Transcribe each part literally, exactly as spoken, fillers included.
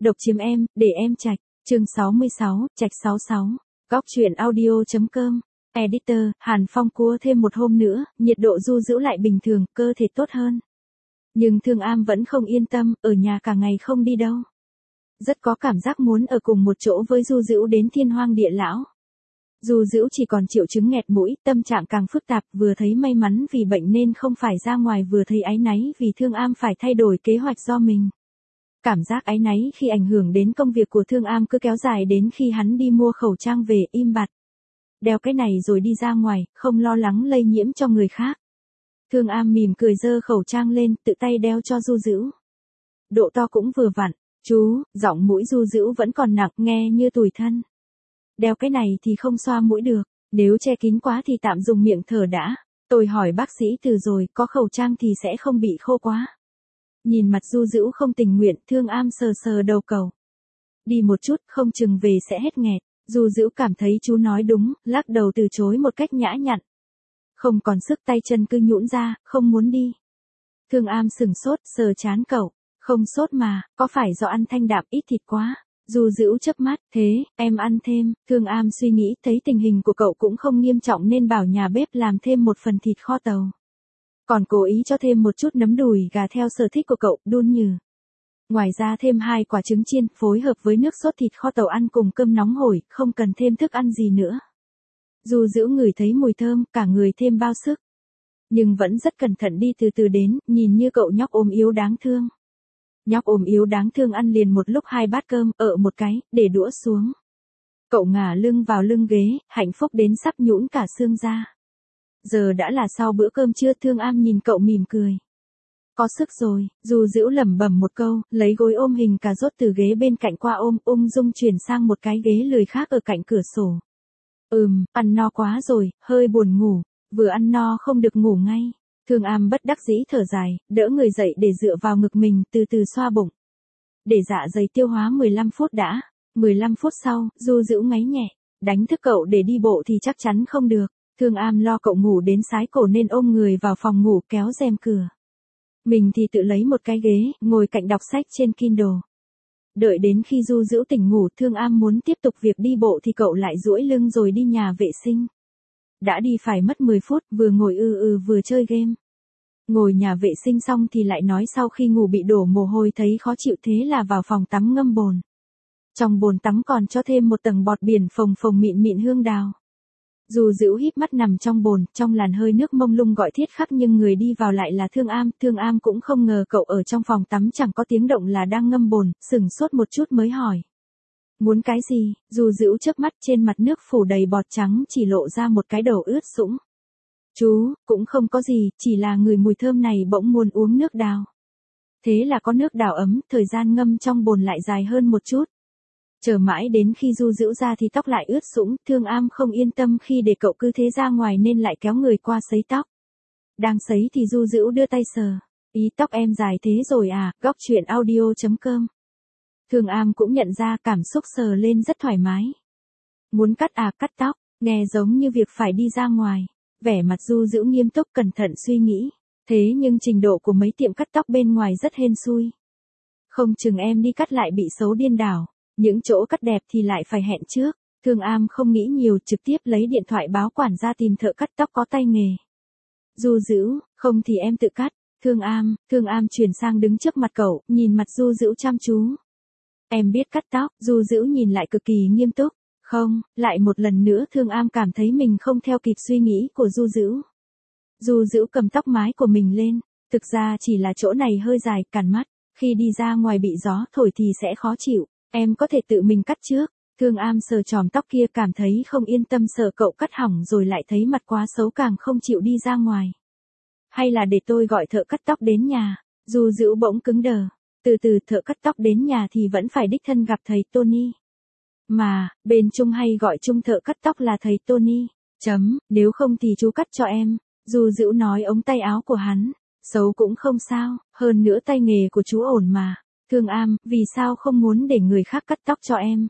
Độc chiếm em, để em trạch. Chương sáu mươi sáu, trạch sáu sáu. Góc truyện audio.com. Editor, Hàn Phong cua thêm một hôm nữa, nhiệt độ du giữ lại bình thường, cơ thể tốt hơn. Nhưng Thương Am vẫn không yên tâm, ở nhà cả ngày không đi đâu. Rất có cảm giác muốn ở cùng một chỗ với Du Dữu đến thiên hoang địa lão. Du Dữu chỉ còn triệu chứng nghẹt mũi, tâm trạng càng phức tạp, vừa thấy may mắn vì bệnh nên không phải ra ngoài, vừa thấy áy náy vì Thương Am phải thay đổi kế hoạch do mình. Cảm giác áy náy khi ảnh hưởng đến công việc của Thương Am cứ kéo dài đến khi hắn đi mua khẩu trang về, im bặt. Đeo cái này rồi đi ra ngoài, không lo lắng lây nhiễm cho người khác. Thương Am mỉm cười giơ khẩu trang lên, tự tay đeo cho Du Dữu. Độ to cũng vừa vặn. Chú, giọng mũi Du Dữu vẫn còn nặng, nghe như tủi thân. Đeo cái này thì không xoa mũi được, nếu che kín quá thì tạm dùng miệng thở đã. Tôi hỏi bác sĩ từ rồi, có khẩu trang thì sẽ không bị khô quá. Nhìn mặt Du Dữu không tình nguyện, Thương Am sờ sờ đầu cầu. Đi một chút, không chừng về sẽ hết nghẹt. Du Dữu cảm thấy chú nói đúng, lắc đầu từ chối một cách nhã nhặn. Không còn sức, tay chân cứ nhũn ra, không muốn đi. Thương Am sừng sốt, sờ trán cậu. Không sốt mà, có phải do ăn thanh đạm ít thịt quá? Du Dữu chớp mắt, thế, em ăn thêm. Thương Am suy nghĩ, thấy tình hình của cậu cũng không nghiêm trọng nên bảo nhà bếp làm thêm một phần thịt kho tàu. Còn cố ý cho thêm một chút nấm đùi gà theo sở thích của cậu, đun nhừ. Ngoài ra thêm hai quả trứng chiên, phối hợp với nước sốt thịt kho tàu ăn cùng cơm nóng hổi, không cần thêm thức ăn gì nữa. Du Dữu ngửi thấy mùi thơm, cả người thêm bao sức. Nhưng vẫn rất cẩn thận đi từ từ đến, nhìn như cậu nhóc ốm yếu đáng thương. Nhóc ốm yếu đáng thương ăn liền một lúc hai bát cơm, ợ một cái, để đũa xuống. Cậu ngả lưng vào lưng ghế, hạnh phúc đến sắp nhũn cả xương ra. Giờ đã là sau bữa cơm trưa. Thương Am nhìn cậu mỉm cười. Có sức rồi. Du Dữu lẩm bẩm một câu, lấy gối ôm hình cà rốt từ ghế bên cạnh qua ôm, ung dung chuyển sang một cái ghế lười khác ở cạnh cửa sổ. Ừm, ăn no quá rồi, hơi buồn ngủ. Vừa ăn no không được ngủ ngay. Thương Am bất đắc dĩ thở dài, đỡ người dậy để dựa vào ngực mình, từ từ xoa bụng. Để dạ dày tiêu hóa mười lăm phút đã. mười lăm phút sau, Du Dữu ngáy nhẹ. Đánh thức cậu để đi bộ thì chắc chắn không được. Thương Am lo cậu ngủ đến sái cổ nên ôm người vào phòng ngủ, kéo rèm cửa. Mình thì tự lấy một cái ghế, ngồi cạnh đọc sách trên Kindle. Đợi đến khi Du Dữu tỉnh ngủ, Thương Am muốn tiếp tục việc đi bộ thì cậu lại duỗi lưng rồi đi nhà vệ sinh. Đã đi phải mất mười phút, vừa ngồi ư ừ vừa chơi game. Ngồi nhà vệ sinh xong thì lại nói sau khi ngủ bị đổ mồ hôi thấy khó chịu, thế là vào phòng tắm ngâm bồn. Trong bồn tắm còn cho thêm một tầng bọt biển phồng phồng mịn mịn hương đào. Du Dữu híp mắt nằm trong bồn, trong làn hơi nước mông lung gọi thiết khắc, nhưng người đi vào lại là Thương Am. Thương Am cũng không ngờ cậu ở trong phòng tắm chẳng có tiếng động là đang ngâm bồn, sửng sốt một chút mới hỏi. Muốn cái gì? Du Dữu chớp mắt, trên mặt nước phủ đầy bọt trắng, chỉ lộ ra một cái đầu ướt sũng. Chú, cũng không có gì, chỉ là người mùi thơm này bỗng muốn uống nước đào. Thế là có nước đào ấm, thời gian ngâm trong bồn lại dài hơn một chút. Chờ mãi đến khi Du Dữu ra thì tóc lại ướt sũng. Thương Am không yên tâm khi để cậu cứ thế ra ngoài nên lại kéo người qua sấy tóc. Đang sấy thì Du Dữu đưa tay sờ. Ý, tóc em dài thế rồi à? Góc truyện audio.com. Thương Am cũng nhận ra, cảm xúc sờ lên rất thoải mái. Muốn cắt à? Cắt tóc, nghe giống như việc phải đi ra ngoài. Vẻ mặt Du Dữu nghiêm túc, cẩn thận suy nghĩ. Thế nhưng trình độ của mấy tiệm cắt tóc bên ngoài rất hên xui. Không chừng em đi cắt lại bị xấu điên đảo. Những chỗ cắt đẹp thì lại phải hẹn trước. Thương Am không nghĩ nhiều, trực tiếp lấy điện thoại báo quản gia tìm thợ cắt tóc có tay nghề. Du Dữu, không thì em tự cắt. Thương Am, Thương Am chuyển sang đứng trước mặt cậu, nhìn mặt Du Dữu chăm chú. Em biết cắt tóc. Du Dữu nhìn lại cực kỳ nghiêm túc. Không, lại một lần nữa Thương Am cảm thấy mình không theo kịp suy nghĩ của Du Dữu. Du Dữu cầm tóc mái của mình lên. Thực ra chỉ là chỗ này hơi dài, cản mắt. Khi đi ra ngoài bị gió thổi thì sẽ khó chịu. Em có thể tự mình cắt trước. Thương Am sờ chòm tóc kia, cảm thấy không yên tâm, sợ cậu cắt hỏng rồi lại thấy mặt quá xấu càng không chịu đi ra ngoài. Hay là để tôi gọi thợ cắt tóc đến nhà. Du Dữu bỗng cứng đờ. Từ từ, thợ cắt tóc đến nhà thì vẫn phải đích thân gặp thầy Tony. Mà, bên Trung hay gọi chung thợ cắt tóc là thầy Tony. Chấm, nếu không thì chú cắt cho em. Du Dữu nói ống tay áo của hắn. Xấu cũng không sao, hơn nữa tay nghề của chú ổn mà. Thương Am, vì sao không muốn để người khác cắt tóc cho em?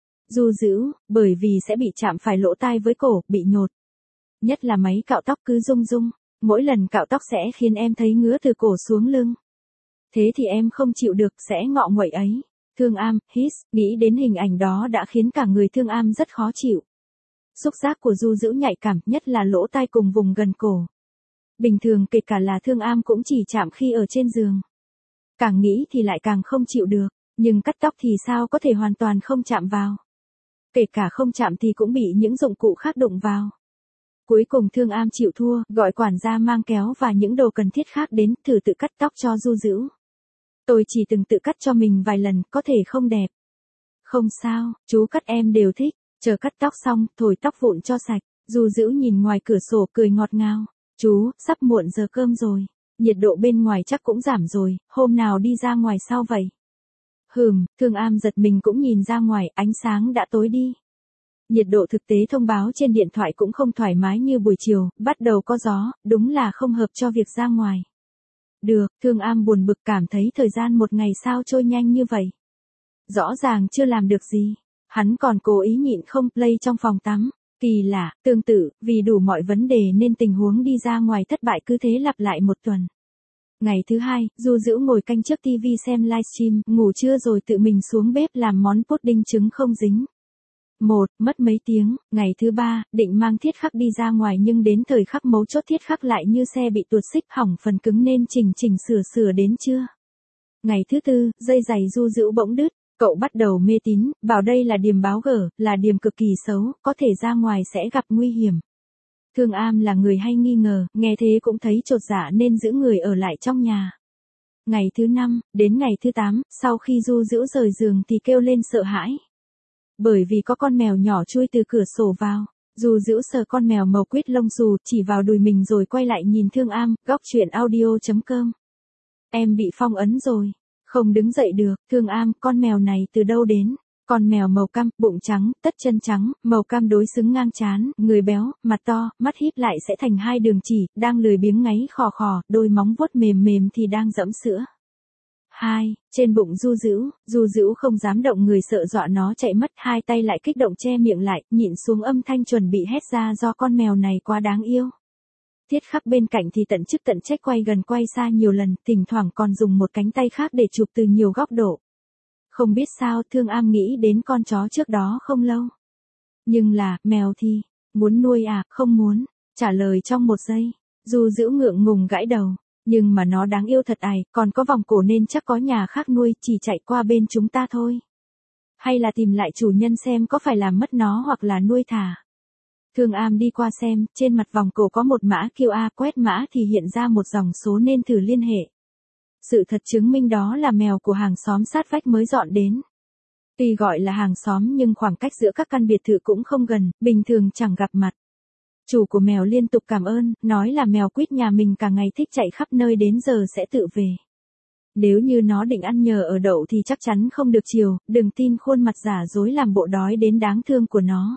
Du Dữu, bởi vì sẽ bị chạm phải lỗ tai với cổ, bị nhột. Nhất là máy cạo tóc cứ rung rung. Mỗi lần cạo tóc sẽ khiến em thấy ngứa từ cổ xuống lưng. Thế thì em không chịu được, sẽ ngọ nguậy ấy. Thương Am, hít, nghĩ đến hình ảnh đó đã khiến cả người Thương Am rất khó chịu. Xúc giác của Du Dữu nhạy cảm, nhất là lỗ tai cùng vùng gần cổ. Bình thường kể cả là Thương Am cũng chỉ chạm khi ở trên giường. Càng nghĩ thì lại càng không chịu được, nhưng cắt tóc thì sao có thể hoàn toàn không chạm vào. Kể cả không chạm thì cũng bị những dụng cụ khác đụng vào. Cuối cùng Thương Am chịu thua, gọi quản gia mang kéo và những đồ cần thiết khác đến, thử tự cắt tóc cho Du Dữu. Tôi chỉ từng tự cắt cho mình vài lần, có thể không đẹp. Không sao, chú cắt em đều thích, chờ cắt tóc xong, thổi tóc vụn cho sạch. Du Dữu nhìn ngoài cửa sổ cười ngọt ngào. Chú, sắp muộn giờ cơm rồi. Nhiệt độ bên ngoài chắc cũng giảm rồi, hôm nào đi ra ngoài sao vậy? Hừm, Thương Am giật mình cũng nhìn ra ngoài, ánh sáng đã tối đi. Nhiệt độ thực tế thông báo trên điện thoại cũng không thoải mái như buổi chiều, bắt đầu có gió, đúng là không hợp cho việc ra ngoài. Được, Thương Am buồn bực cảm thấy thời gian một ngày sao trôi nhanh như vậy. Rõ ràng chưa làm được gì. Hắn còn cố ý nhịn không play trong phòng tắm. Kỳ lạ, tương tự, vì đủ mọi vấn đề nên tình huống đi ra ngoài thất bại cứ thế lặp lại một tuần. Ngày thứ hai, Du Dữu ngồi canh trước tivi xem livestream, ngủ trưa rồi tự mình xuống bếp làm món pudding trứng không dính. Một, mất mấy tiếng, ngày thứ ba, định mang thiết khắc đi ra ngoài nhưng đến thời khắc mấu chốt thiết khắc lại như xe bị tuột xích hỏng phần cứng nên chỉnh chỉnh sửa sửa đến trưa. Ngày thứ tư, dây giày Du Dữu bỗng đứt. Cậu bắt đầu mê tín, bảo đây là điềm báo gở, là điềm cực kỳ xấu, có thể ra ngoài sẽ gặp nguy hiểm. Thương Am là người hay nghi ngờ, nghe thế cũng thấy chột dạ nên giữ người ở lại trong nhà. Ngày thứ năm, đến ngày thứ tám, sau khi Du Dữu rời giường thì kêu lên sợ hãi. Bởi vì có con mèo nhỏ chui từ cửa sổ vào. Du Dữu sờ con mèo màu quýt lông xù, chỉ vào đùi mình rồi quay lại nhìn Thương Am, góc truyện audio chấm com. Em bị phong ấn rồi. Không đứng dậy được, Thương Am, con mèo này từ đâu đến? Con mèo màu cam, bụng trắng, tất chân trắng, màu cam đối xứng ngang trán, người béo, mặt to, mắt híp lại sẽ thành hai đường chỉ, đang lười biếng ngáy khò khò, đôi móng vuốt mềm mềm thì đang dẫm sữa. Hai, trên bụng Du Dữu, Du Dữu không dám động người sợ dọa nó chạy mất, hai tay lại kích động che miệng lại, nhịn xuống âm thanh chuẩn bị hét ra do con mèo này quá đáng yêu. Thiết khắc bên cạnh thì tận chức tận trách quay gần quay xa nhiều lần, thỉnh thoảng còn dùng một cánh tay khác để chụp từ nhiều góc độ. Không biết sao Thương Am nghĩ đến con chó trước đó không lâu. Nhưng là, mèo thì, muốn nuôi à, không muốn, trả lời trong một giây. Du Dữu ngượng ngùng gãi đầu, nhưng mà nó đáng yêu thật ài, còn có vòng cổ nên chắc có nhà khác nuôi, chỉ chạy qua bên chúng ta thôi. Hay là tìm lại chủ nhân xem có phải làm mất nó hoặc là nuôi thả. Thương Am đi qua xem, trên mặt vòng cổ có một mã quy rờ, quét mã thì hiện ra một dòng số nên thử liên hệ. Sự thật chứng minh đó là mèo của hàng xóm sát vách mới dọn đến. Tuy gọi là hàng xóm nhưng khoảng cách giữa các căn biệt thự cũng không gần, bình thường chẳng gặp mặt. Chủ của mèo liên tục cảm ơn, nói là mèo quýt nhà mình cả ngày thích chạy khắp nơi đến giờ sẽ tự về. Nếu như nó định ăn nhờ ở đậu thì chắc chắn không được chiều, đừng tin khuôn mặt giả dối làm bộ đói đến đáng thương của nó.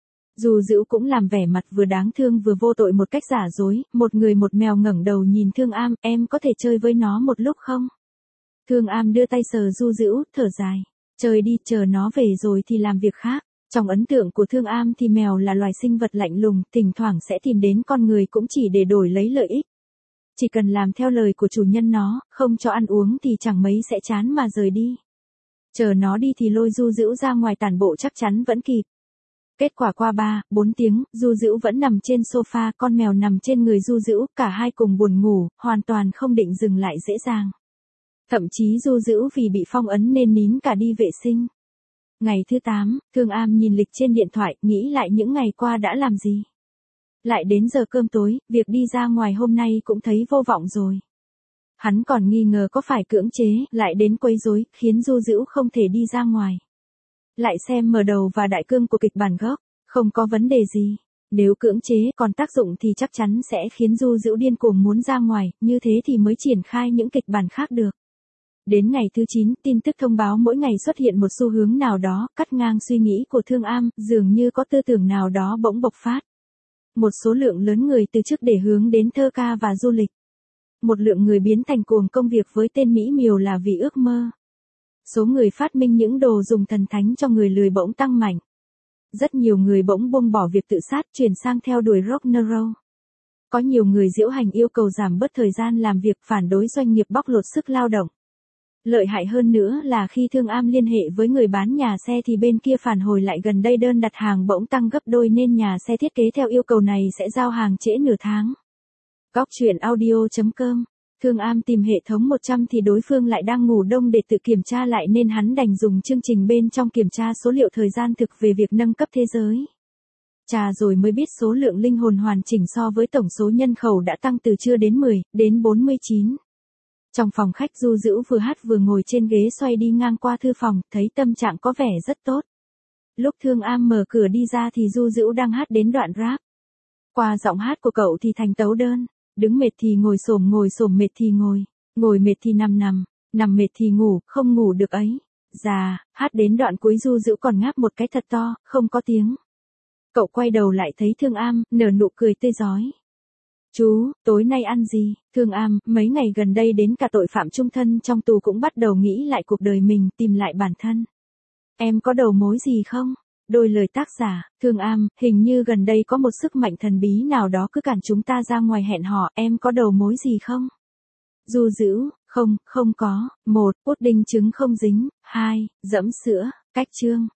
Du Dữu cũng làm vẻ mặt vừa đáng thương vừa vô tội một cách giả dối, một người một mèo ngẩng đầu nhìn Thương Am, em có thể chơi với nó một lúc không? Thương Am đưa tay sờ Du Dữu, thở dài, chơi đi, chờ nó về rồi thì làm việc khác. Trong ấn tượng của Thương Am thì mèo là loài sinh vật lạnh lùng, thỉnh thoảng sẽ tìm đến con người cũng chỉ để đổi lấy lợi ích. Chỉ cần làm theo lời của chủ nhân nó, không cho ăn uống thì chẳng mấy sẽ chán mà rời đi. Chờ nó đi thì lôi Du Dữu ra ngoài tản bộ chắc chắn vẫn kịp. Kết quả qua ba, bốn tiếng, Du Dữu vẫn nằm trên sofa, con mèo nằm trên người Du Dữu, cả hai cùng buồn ngủ, hoàn toàn không định dừng lại dễ dàng. Thậm chí Du Dữu vì bị phong ấn nên nín cả đi vệ sinh. Ngày thứ tám, Thương Am nhìn lịch trên điện thoại, nghĩ lại những ngày qua đã làm gì. Lại đến giờ cơm tối, việc đi ra ngoài hôm nay cũng thấy vô vọng rồi. Hắn còn nghi ngờ có phải cưỡng chế, lại đến quấy rối, khiến Du Dữu không thể đi ra ngoài. Lại xem mở đầu và đại cương của kịch bản gốc, không có vấn đề gì. Nếu cưỡng chế còn tác dụng thì chắc chắn sẽ khiến Du Dữu điên cuồng muốn ra ngoài, như thế thì mới triển khai những kịch bản khác được. Đến ngày thứ chín, tin tức thông báo mỗi ngày xuất hiện một xu hướng nào đó, cắt ngang suy nghĩ của Thương Am, dường như có tư tưởng nào đó bỗng bộc phát. Một số lượng lớn người từ chức để hướng đến thơ ca và du lịch. Một lượng người biến thành cuồng công việc với tên mỹ miều là vì ước mơ. Số người phát minh những đồ dùng thần thánh cho người lười bỗng tăng mạnh. Rất nhiều người bỗng buông bỏ việc tự sát chuyển sang theo đuổi rock and roll. Có nhiều người diễu hành yêu cầu giảm bớt thời gian làm việc phản đối doanh nghiệp bóc lột sức lao động. Lợi hại hơn nữa là khi Thương Am liên hệ với người bán nhà xe thì bên kia phản hồi lại gần đây đơn đặt hàng bỗng tăng gấp đôi nên nhà xe thiết kế theo yêu cầu này sẽ giao hàng trễ nửa tháng. Góc truyện audio chấm com. Thương Am tìm hệ thống một trăm thì đối phương lại đang ngủ đông để tự kiểm tra lại nên hắn đành dùng chương trình bên trong kiểm tra số liệu thời gian thực về việc nâng cấp thế giới. Chà rồi mới biết số lượng linh hồn hoàn chỉnh so với tổng số nhân khẩu đã tăng từ chưa đến mười, đến bốn mươi chín. Trong phòng khách Du Dữ vừa hát vừa ngồi trên ghế xoay đi ngang qua thư phòng, thấy tâm trạng có vẻ rất tốt. Lúc Thương Am mở cửa đi ra thì Du Dữ đang hát đến đoạn rap. Qua giọng hát của cậu thì thành tấu đơn, đứng mệt thì ngồi xổm ngồi xổm mệt thì ngồi, ngồi mệt thì nằm nằm, nằm mệt thì ngủ, không ngủ được ấy. Già, hát đến đoạn cuối Du Dữ còn ngáp một cái thật to, không có tiếng. Cậu quay đầu lại thấy Thương Am, nở nụ cười tươi rói. Chú, tối nay ăn gì? Thương Am, mấy ngày gần đây đến cả tội phạm chung thân trong tù cũng bắt đầu nghĩ lại cuộc đời mình, tìm lại bản thân. Em có đầu mối gì không? Đôi lời tác giả, Thương Am, hình như gần đây có một sức mạnh thần bí nào đó cứ cản chúng ta ra ngoài hẹn hò, em có đầu mối gì không? Du Dữ, không, không có. Một, pudding trứng không dính. Hai, dẫm sữa. Cách chương.